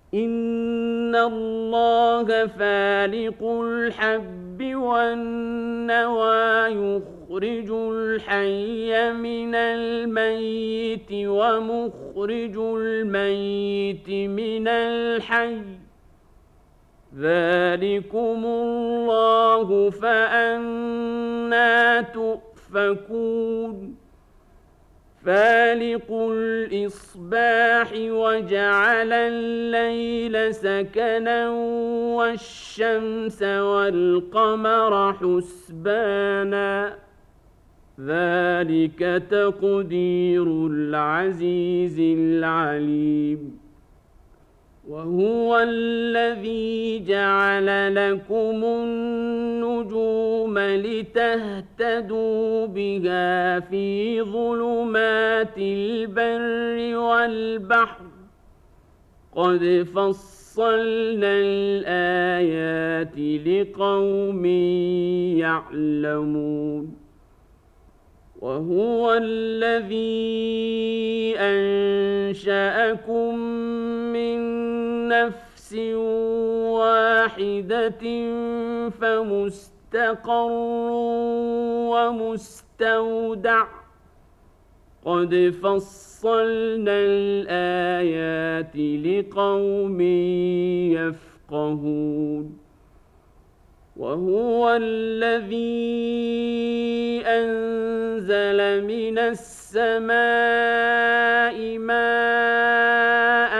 إن الله فالق الحب والنوى يخرج الحي من الميت ومخرج الميت من الحي ذلكم الله فأنى تؤفكون فالق الإصباح وجعل الليل سكنا والشمس والقمر حسبانا ذلك تقدير العزيز العليم وهو الذي جعل لكم النجوم لتهتدوا بها في ظلمات البر والبحر قد فصلنا الآيات لقوم يعلمون وهو الذي أنشأكم من نفس واحدة فمستقر ومستودع قد فصلنا الآيات لقوم يفقهون وهو الذي أنزل من السماء ماء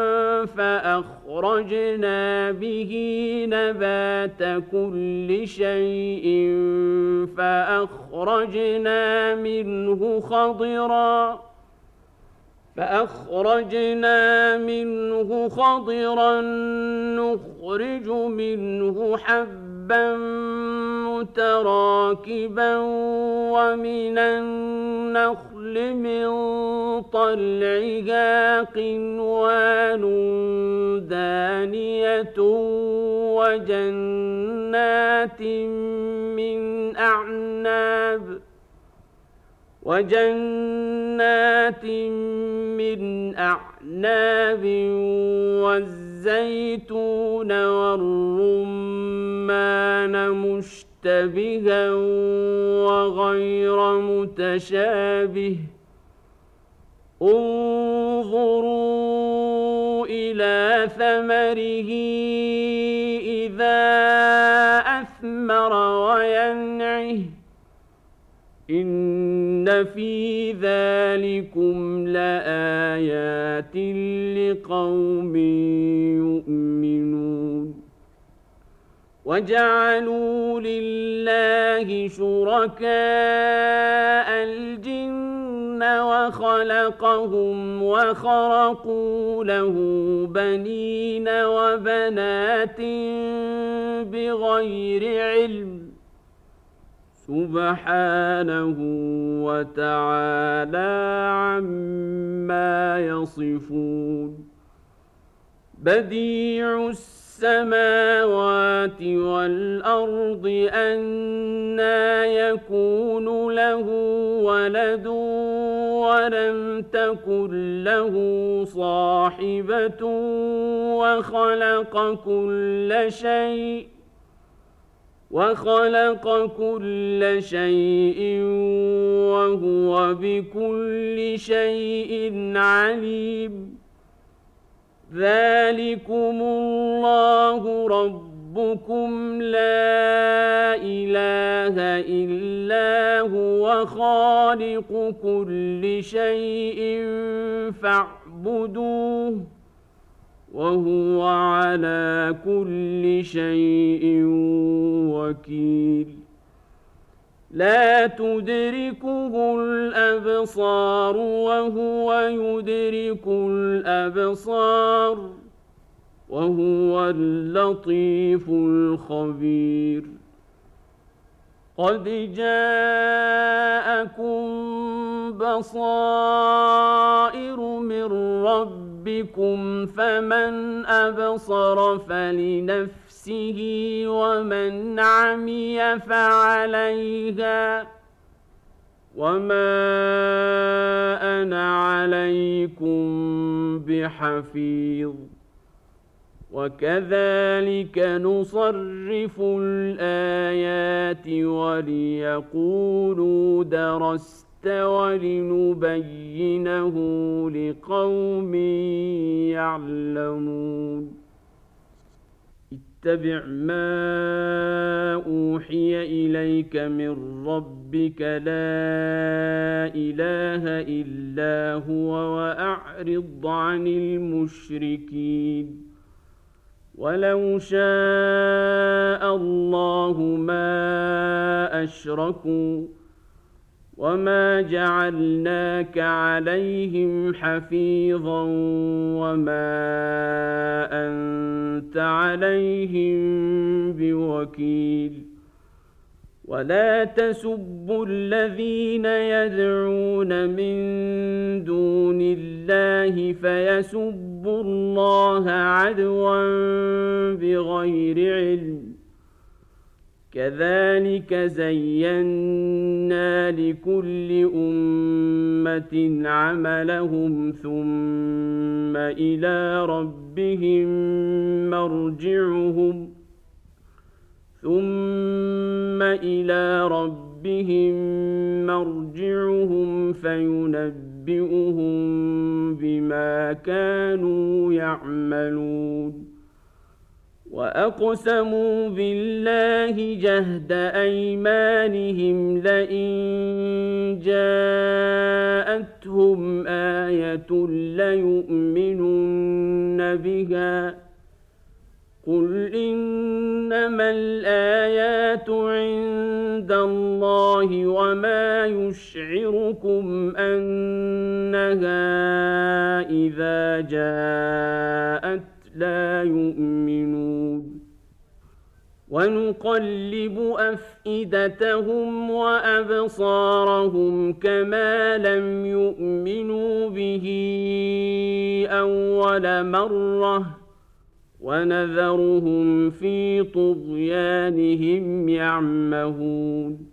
فأخرجنا به نبات كل شيء فأخرجنا منه خضرا نخرج منه حبا متراكبا ومن النخل من طلعها قنوان دانية وجنات من أعناب والزيتون والرمان مشتبها وغير متشابه انظروا إلى ثمره إذا أثمر وينعه إن في ذلكم لآيات لقوم يؤمنون وجعلوا لله شركاء الجن وخلقهم وخرقوا له بنين وبنات بغير علم سبحانه وتعالى عما يصفون بديع السماوات والأرض أنى يكون له ولد ولم تكن له صاحبة وخلق كل شيء وهو بكل شيء عليم ذلكم الله ربكم لا إله إلا هو خالق كل شيء فاعبدوه وهو على كل شيء وكيل لا تدركه الأبصار وهو يدرك الأبصار وهو اللطيف الخبير قد جاءكم بصائر من ربكم فمن أبصر فلنفسه ومن عمي فعليها وما أنا عليكم بحفيظ وكذلك نصرف الآيات وليقولوا درست ولنبينه لقوم يعلمون اتبع ما أوحي إليك من ربك لا إله إلا هو وأعرض عن المشركين ولو شاء الله ما أشركوا وما جعلناك عليهم حفيظا وما أنت عليهم بوكيل ولا تسبوا الذين يدعون من دون الله فيسبوا الله عدوا بغير علم كذلك زينا لكل أمة عملهم ثم إلى ربهم مرجعهم فينبئهم بما كانوا يعملون وأقسموا بالله جهد أيمانهم لئن جاءتهم آية ليؤمنن بها قل إنما الآيات عند الله وما يشعركم أنها إذا جاءت لا يؤمنون ونقلب أفئدتهم وأبصارهم كما لم يؤمنوا به أول مرة ونذرهم في طغيانهم يعمهون